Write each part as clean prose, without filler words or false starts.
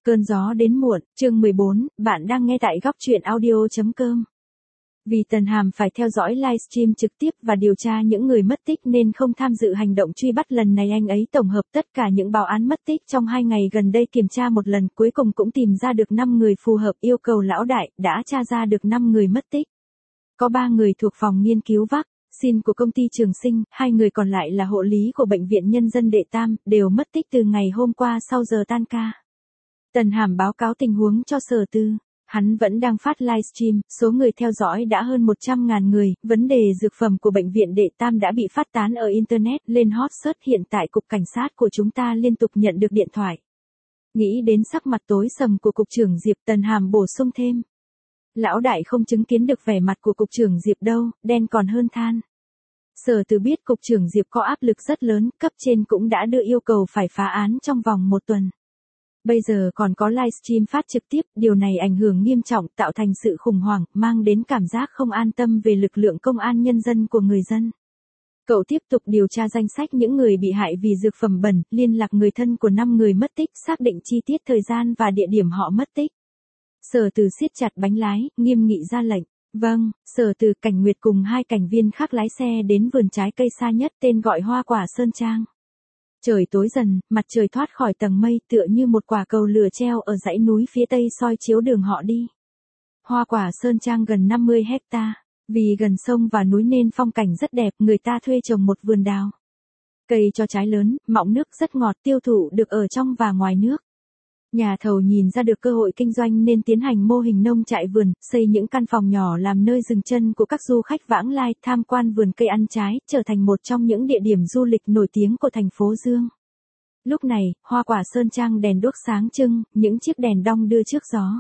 Cơn gió đến muộn, chương 14, bạn đang nghe tại góc truyện audio.com. Vì Tần Hàm phải theo dõi livestream trực tiếp và điều tra những người mất tích nên không tham dự hành động truy bắt lần này, anh ấy tổng hợp tất cả những báo án mất tích trong 2 ngày gần đây, kiểm tra một lần, cuối cùng cũng tìm ra được 5 người phù hợp yêu cầu lão đại, đã tra ra được 5 người mất tích. Có 3 người thuộc phòng nghiên cứu vaccine của công ty Trường Sinh, 2 người còn lại là hộ lý của Bệnh viện Nhân dân Đệ Tam, đều mất tích từ ngày hôm qua sau giờ tan ca. Tần Hàm báo cáo tình huống cho Sở Tư. Hắn vẫn đang phát livestream, số người theo dõi đã hơn 100.000 người, vấn đề dược phẩm của Bệnh viện Đệ Tam đã bị phát tán ở Internet, lên hot search, hiện tại Cục Cảnh sát của chúng ta liên tục nhận được điện thoại. Nghĩ đến sắc mặt tối sầm của Cục trưởng Diệp, Tần Hàm bổ sung thêm. Lão đại không chứng kiến được vẻ mặt của Cục trưởng Diệp đâu, đen còn hơn than. Sở Từ biết Cục trưởng Diệp có áp lực rất lớn, cấp trên cũng đã đưa yêu cầu phải phá án trong vòng 1 tuần. Bây giờ còn có livestream phát trực tiếp, điều này ảnh hưởng nghiêm trọng, tạo thành sự khủng hoảng, mang đến cảm giác không an tâm về lực lượng công an nhân dân của người dân. Cậu tiếp tục điều tra danh sách những người bị hại vì dược phẩm bẩn, liên lạc người thân của 5 người mất tích, xác định chi tiết thời gian và địa điểm họ mất tích. Sở Từ siết chặt bánh lái, nghiêm nghị ra lệnh. Vâng, Sở Từ. Cảnh Nguyệt cùng 2 cảnh viên khác lái xe đến vườn trái cây xa nhất, tên gọi Hoa Quả Sơn Trang. Trời tối dần, mặt trời thoát khỏi tầng mây, tựa như một quả cầu lửa treo ở dãy núi phía tây soi chiếu đường họ đi. Hoa Quả Sơn Trang gần 50 hecta, vì gần sông và núi nên phong cảnh rất đẹp, người ta thuê trồng một vườn đào. Cây cho trái lớn, mọng nước rất ngọt, tiêu thụ được ở trong và ngoài nước. Nhà thầu nhìn ra được cơ hội kinh doanh nên tiến hành mô hình nông trại vườn, xây những căn phòng nhỏ làm nơi dừng chân của các du khách vãng lai, tham quan vườn cây ăn trái, trở thành một trong những địa điểm du lịch nổi tiếng của thành phố Dương. Lúc này, Hoa Quả Sơn Trang đèn đuốc sáng trưng, những chiếc đèn đong đưa trước gió.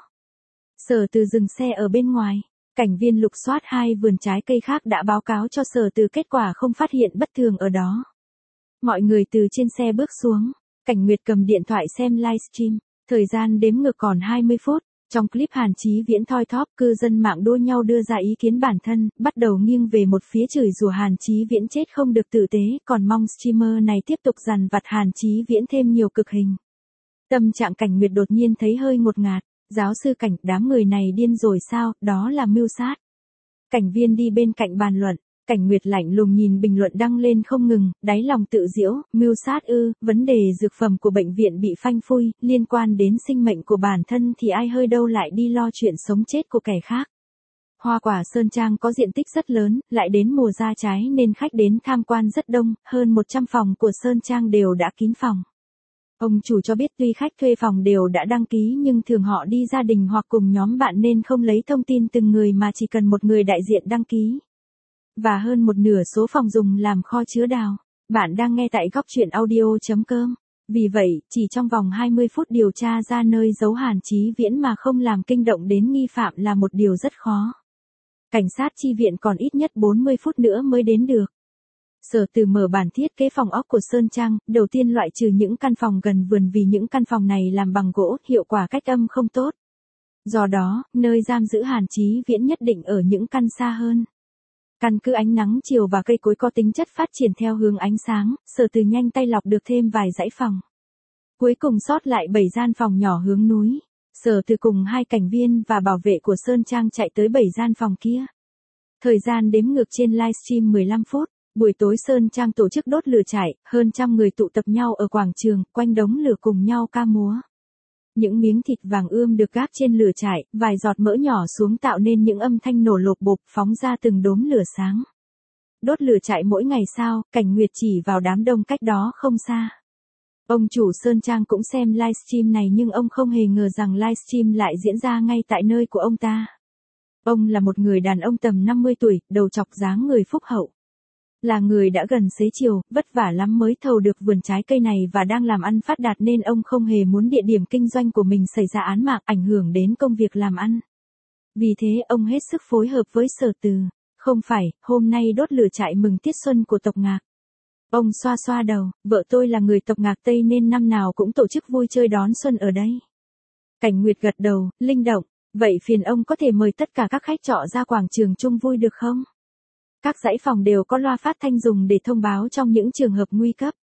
Sở Từ dừng xe ở bên ngoài, cảnh viên lục soát 2 vườn trái cây khác đã báo cáo cho Sở Từ, kết quả không phát hiện bất thường ở đó. Mọi người từ trên xe bước xuống, Cảnh Nguyệt cầm điện thoại xem livestream. Thời gian đếm ngược còn 20 phút, trong clip Hàn Chí Viễn thoi thóp, cư dân mạng đua nhau đưa ra ý kiến bản thân, bắt đầu nghiêng về một phía, chửi rủa Hàn Chí Viễn chết không được tử tế, còn mong streamer này tiếp tục dằn vặt Hàn Chí Viễn thêm nhiều cực hình. Tâm trạng Cảnh Nguyệt đột nhiên thấy hơi ngột ngạt, giáo sư Cảnh, đám người này điên rồi sao, đó là mưu sát. Cảnh viên đi bên cạnh bàn luận. Cảnh Nguyệt lạnh lùng nhìn bình luận đăng lên không ngừng, đáy lòng tự giễu, mưu sát ư, vấn đề dược phẩm của bệnh viện bị phanh phui, liên quan đến sinh mệnh của bản thân thì ai hơi đâu lại đi lo chuyện sống chết của kẻ khác. Hoa Quả Sơn Trang có diện tích rất lớn, lại đến mùa ra trái nên khách đến tham quan rất đông, hơn 100 phòng của Sơn Trang đều đã kín phòng. Ông chủ cho biết tuy khách thuê phòng đều đã đăng ký nhưng thường họ đi gia đình hoặc cùng nhóm bạn nên không lấy thông tin từng người mà chỉ cần một người đại diện đăng ký. Và hơn một nửa số phòng dùng làm kho chứa đào. Bạn đang nghe tại góc truyện audio.com. Vì vậy, chỉ trong vòng 20 phút điều tra ra nơi giấu Hàn Chí Viễn mà không làm kinh động đến nghi phạm là một điều rất khó. Cảnh sát chi viện còn ít nhất 40 phút nữa mới đến được. Sở Từ mở bản thiết kế phòng ốc của Sơn Trang, đầu tiên loại trừ những căn phòng gần vườn vì những căn phòng này làm bằng gỗ, hiệu quả cách âm không tốt. Do đó, nơi giam giữ Hàn Chí Viễn nhất định ở những căn xa hơn. Căn cứ ánh nắng chiều và cây cối có tính chất phát triển theo hướng ánh sáng, Sở Từ nhanh tay lọc được thêm vài dãy phòng. Cuối cùng sót lại 7 gian phòng nhỏ hướng núi. Sở Từ cùng 2 cảnh viên và bảo vệ của Sơn Trang chạy tới 7 gian phòng kia. Thời gian đếm ngược trên livestream 15 phút. Buổi tối Sơn Trang tổ chức đốt lửa trại, hơn 100 người tụ tập nhau ở quảng trường, quanh đống lửa cùng nhau ca múa. Những miếng thịt vàng ươm được gác trên lửa trại, vài giọt mỡ nhỏ xuống tạo nên những âm thanh nổ lộp bộp, phóng ra từng đốm lửa sáng. Đốt lửa trại mỗi ngày sao? Cảnh Nguyệt chỉ vào đám đông cách đó không xa. Ông chủ Sơn Trang cũng xem livestream này nhưng ông không hề ngờ rằng livestream lại diễn ra ngay tại nơi của ông ta. Ông là một người đàn ông tầm 50 tuổi, đầu chọc dáng người phúc hậu. Là người đã gần xế chiều, vất vả lắm mới thầu được vườn trái cây này và đang làm ăn phát đạt nên ông không hề muốn địa điểm kinh doanh của mình xảy ra án mạng ảnh hưởng đến công việc làm ăn. Vì thế ông hết sức phối hợp với Sở Từ. Không phải, hôm nay đốt lửa trại mừng tiết xuân của tộc Ngạc. Ông xoa xoa đầu, vợ tôi là người tộc Ngạc Tây nên năm nào cũng tổ chức vui chơi đón xuân ở đây. Cảnh Nguyệt gật đầu, linh động, vậy phiền ông có thể mời tất cả các khách trọ ra quảng trường chung vui được không? Các dãy phòng đều có loa phát thanh dùng để thông báo trong những trường hợp nguy cấp.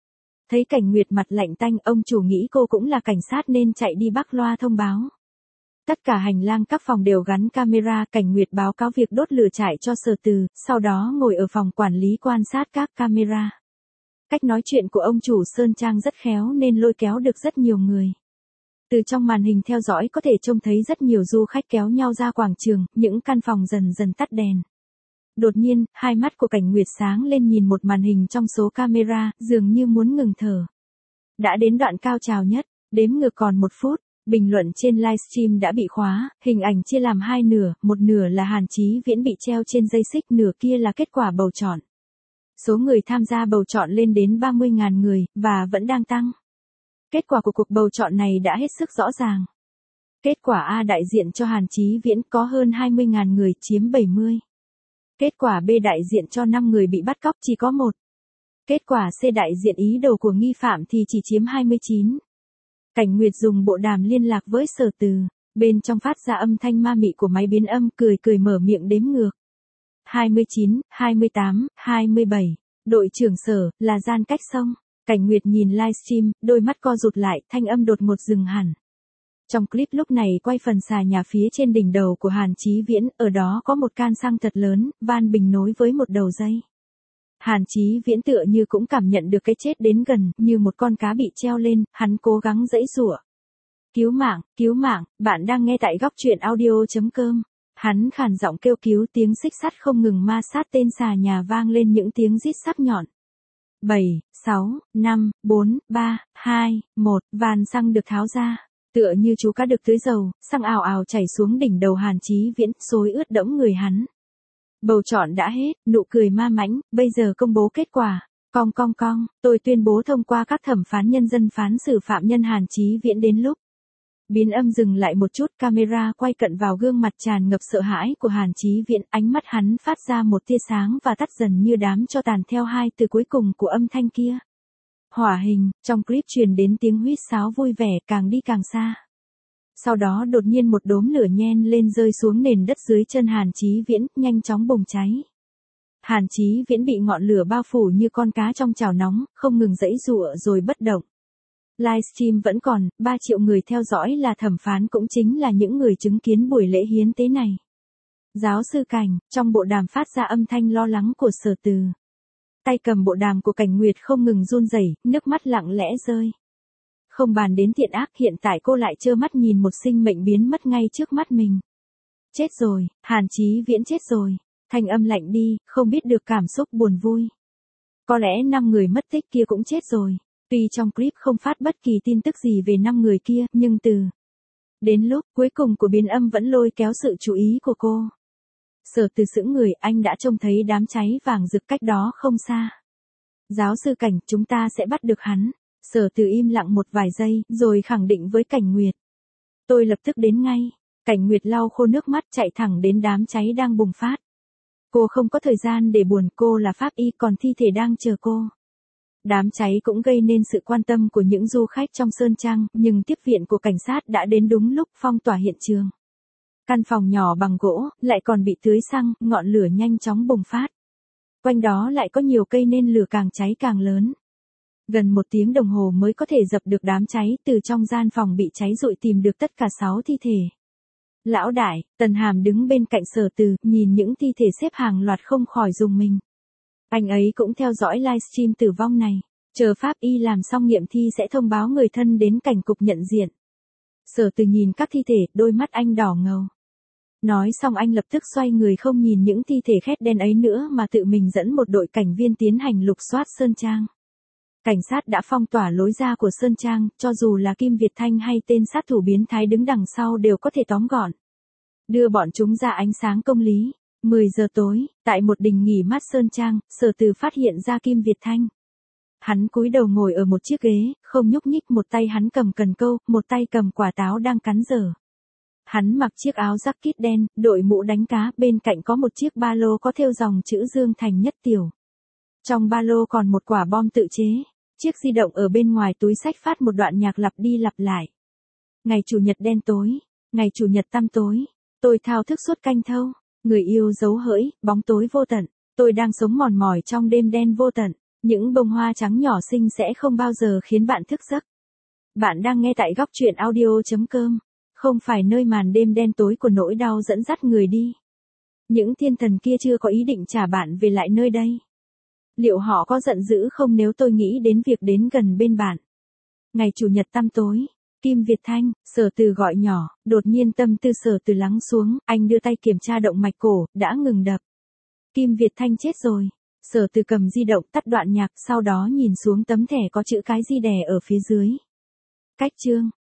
Thấy Cảnh Nguyệt mặt lạnh tanh, ông chủ nghĩ cô cũng là cảnh sát nên chạy đi bắc loa thông báo. Tất cả hành lang các phòng đều gắn camera, Cảnh Nguyệt báo cáo việc đốt lửa trại cho Sở Từ, sau đó ngồi ở phòng quản lý quan sát các camera. Cách nói chuyện của ông chủ Sơn Trang rất khéo nên lôi kéo được rất nhiều người. Từ trong màn hình theo dõi có thể trông thấy rất nhiều du khách kéo nhau ra quảng trường, những căn phòng dần dần tắt đèn. Đột nhiên, hai mắt của Cảnh Nguyệt sáng lên nhìn một màn hình trong số camera, dường như muốn ngừng thở. Đã đến đoạn cao trào nhất, đếm ngược còn 1 phút, bình luận trên livestream đã bị khóa, hình ảnh chia làm hai nửa, một nửa là Hàn Chí Viễn bị treo trên dây xích, nửa kia là kết quả bầu chọn. Số người tham gia bầu chọn lên đến 30.000 người, và vẫn đang tăng. Kết quả của cuộc bầu chọn này đã hết sức rõ ràng. Kết quả A đại diện cho Hàn Chí Viễn có hơn 20.000 người, chiếm 70. Kết quả B đại diện cho 5 người bị bắt cóc, chỉ có 1. Kết quả C đại diện ý đồ của nghi phạm thì chỉ chiếm 29. Cảnh Nguyệt dùng bộ đàm liên lạc với Sở Từ, bên trong phát ra âm thanh ma mị của máy biến âm, cười cười mở miệng đếm ngược. 29, 28, 27. Đội trưởng Sở, là gian cách sông. Cảnh Nguyệt nhìn livestream, đôi mắt co rụt lại, thanh âm đột ngột dừng hẳn. Trong clip lúc này quay phần xà nhà phía trên đỉnh đầu của Hàn Chí Viễn, ở đó có một can xăng thật lớn, van bình nối với một đầu dây. Hàn Chí Viễn tựa như cũng cảm nhận được cái chết đến gần, như một con cá bị treo lên, hắn cố gắng giãy giụa. Cứu mạng, bạn đang nghe tại góc truyện audio.com. Hắn khàn giọng kêu cứu, tiếng xích sắt không ngừng ma sát tên xà nhà, vang lên những tiếng rít sắc nhọn. 7, 6, 5, 4, 3, 2, 1, van xăng được tháo ra. Tựa như chú cá được tưới dầu, xăng ào ào chảy xuống đỉnh đầu Hàn Chí Viễn, xối ướt đẫm người hắn. Bầu chọn đã hết, nụ cười ma mãnh, bây giờ công bố kết quả. Cong, tôi tuyên bố thông qua các thẩm phán nhân dân phán xử phạm nhân Hàn Chí Viễn. Đến lúc biến âm dừng lại một chút, camera quay cận vào gương mặt tràn ngập sợ hãi của Hàn Chí Viễn, ánh mắt hắn phát ra một tia sáng và tắt dần như đám tro tàn theo hai từ cuối cùng của âm thanh kia. Hỏa hình, trong clip truyền đến tiếng huýt sáo vui vẻ, càng đi càng xa. Sau đó đột nhiên một đốm lửa nhen lên rơi xuống nền đất dưới chân Hàn Chí Viễn, nhanh chóng bùng cháy. Hàn Chí Viễn bị ngọn lửa bao phủ như con cá trong chảo nóng, không ngừng giãy giụa rồi bất động. Livestream vẫn còn, 3 triệu người theo dõi, là thẩm phán cũng chính là những người chứng kiến buổi lễ hiến tế này. Giáo sư Cảnh, trong bộ đàm phát ra âm thanh lo lắng của Sở Từ. Tay cầm bộ đàm của Cảnh Nguyệt không ngừng run rẩy, nước mắt lặng lẽ rơi. Không bàn đến thiện ác, hiện tại cô lại trơ mắt nhìn một sinh mệnh biến mất ngay trước mắt mình. Chết rồi, Hàn Chí Viễn chết rồi. Thanh âm lạnh đi, không biết được cảm xúc buồn vui. Có lẽ 5 người mất tích kia cũng chết rồi. Tuy trong clip không phát bất kỳ tin tức gì về 5 người kia, nhưng đến lúc cuối cùng của biến âm vẫn lôi kéo sự chú ý của cô. Sở Từ sững người, anh đã trông thấy đám cháy vàng rực cách đó không xa. Giáo sư Cảnh, chúng ta sẽ bắt được hắn. Sở Từ im lặng một vài giây, rồi khẳng định với Cảnh Nguyệt. Tôi lập tức đến ngay. Cảnh Nguyệt lau khô nước mắt, chạy thẳng đến đám cháy đang bùng phát. Cô không có thời gian để buồn, cô là pháp y, còn thi thể đang chờ cô. Đám cháy cũng gây nên sự quan tâm của những du khách trong Sơn Trang, nhưng tiếp viện của cảnh sát đã đến đúng lúc, phong tỏa hiện trường. Căn phòng nhỏ bằng gỗ, lại còn bị tưới xăng, ngọn lửa nhanh chóng bùng phát. Quanh đó lại có nhiều cây nên lửa càng cháy càng lớn. Gần 1 tiếng đồng hồ mới có thể dập được đám cháy, từ trong gian phòng bị cháy rụi tìm được tất cả 6 thi thể. Lão đại, Tần Hàm đứng bên cạnh Sở Từ, nhìn những thi thể xếp hàng loạt không khỏi rùng mình. Anh ấy cũng theo dõi livestream tử vong này, chờ pháp y làm xong nghiệm thi sẽ thông báo người thân đến cảnh cục nhận diện. Sở Từ nhìn các thi thể, đôi mắt anh đỏ ngầu. Nói xong anh lập tức xoay người không nhìn những thi thể khét đen ấy nữa mà tự mình dẫn một đội cảnh viên tiến hành lục soát Sơn Trang. Cảnh sát đã phong tỏa lối ra của Sơn Trang, cho dù là Kim Việt Thanh hay tên sát thủ biến thái đứng đằng sau đều có thể tóm gọn. Đưa bọn chúng ra ánh sáng công lý. 10 giờ tối, tại một đình nghỉ mát Sơn Trang, Sở Từ phát hiện ra Kim Việt Thanh. Hắn cúi đầu ngồi ở một chiếc ghế, không nhúc nhích, một tay hắn cầm cần câu, một tay cầm quả táo đang cắn dở. Hắn mặc chiếc áo jacket đen, đội mũ đánh cá, bên cạnh có một chiếc ba lô có thêu dòng chữ Dương Thành Nhất Tiểu. Trong ba lô còn một quả bom tự chế. Chiếc di động ở bên ngoài túi xách phát một đoạn nhạc lặp đi lặp lại. Ngày Chủ nhật đen tối, ngày Chủ nhật tăm tối, tôi thao thức suốt canh thâu, người yêu dấu hỡi, bóng tối vô tận, tôi đang sống mòn mỏi trong đêm đen vô tận. Những bông hoa trắng nhỏ xinh sẽ không bao giờ khiến bạn thức giấc. Bạn đang nghe tại góc truyện audio.com. Không phải nơi màn đêm đen tối của nỗi đau dẫn dắt người đi. Những thiên thần kia chưa có ý định trả bạn về lại nơi đây. Liệu họ có giận dữ không nếu tôi nghĩ đến việc đến gần bên bạn? Ngày Chủ nhật tăm tối, Kim Việt Thanh, Sở Từ gọi nhỏ, đột nhiên tâm tư Sở Từ lắng xuống, anh đưa tay kiểm tra động mạch cổ, đã ngừng đập. Kim Việt Thanh chết rồi. Sở Từ cầm di động tắt đoạn nhạc, sau đó nhìn xuống tấm thẻ có chữ cái gì đè ở phía dưới. Cách chương.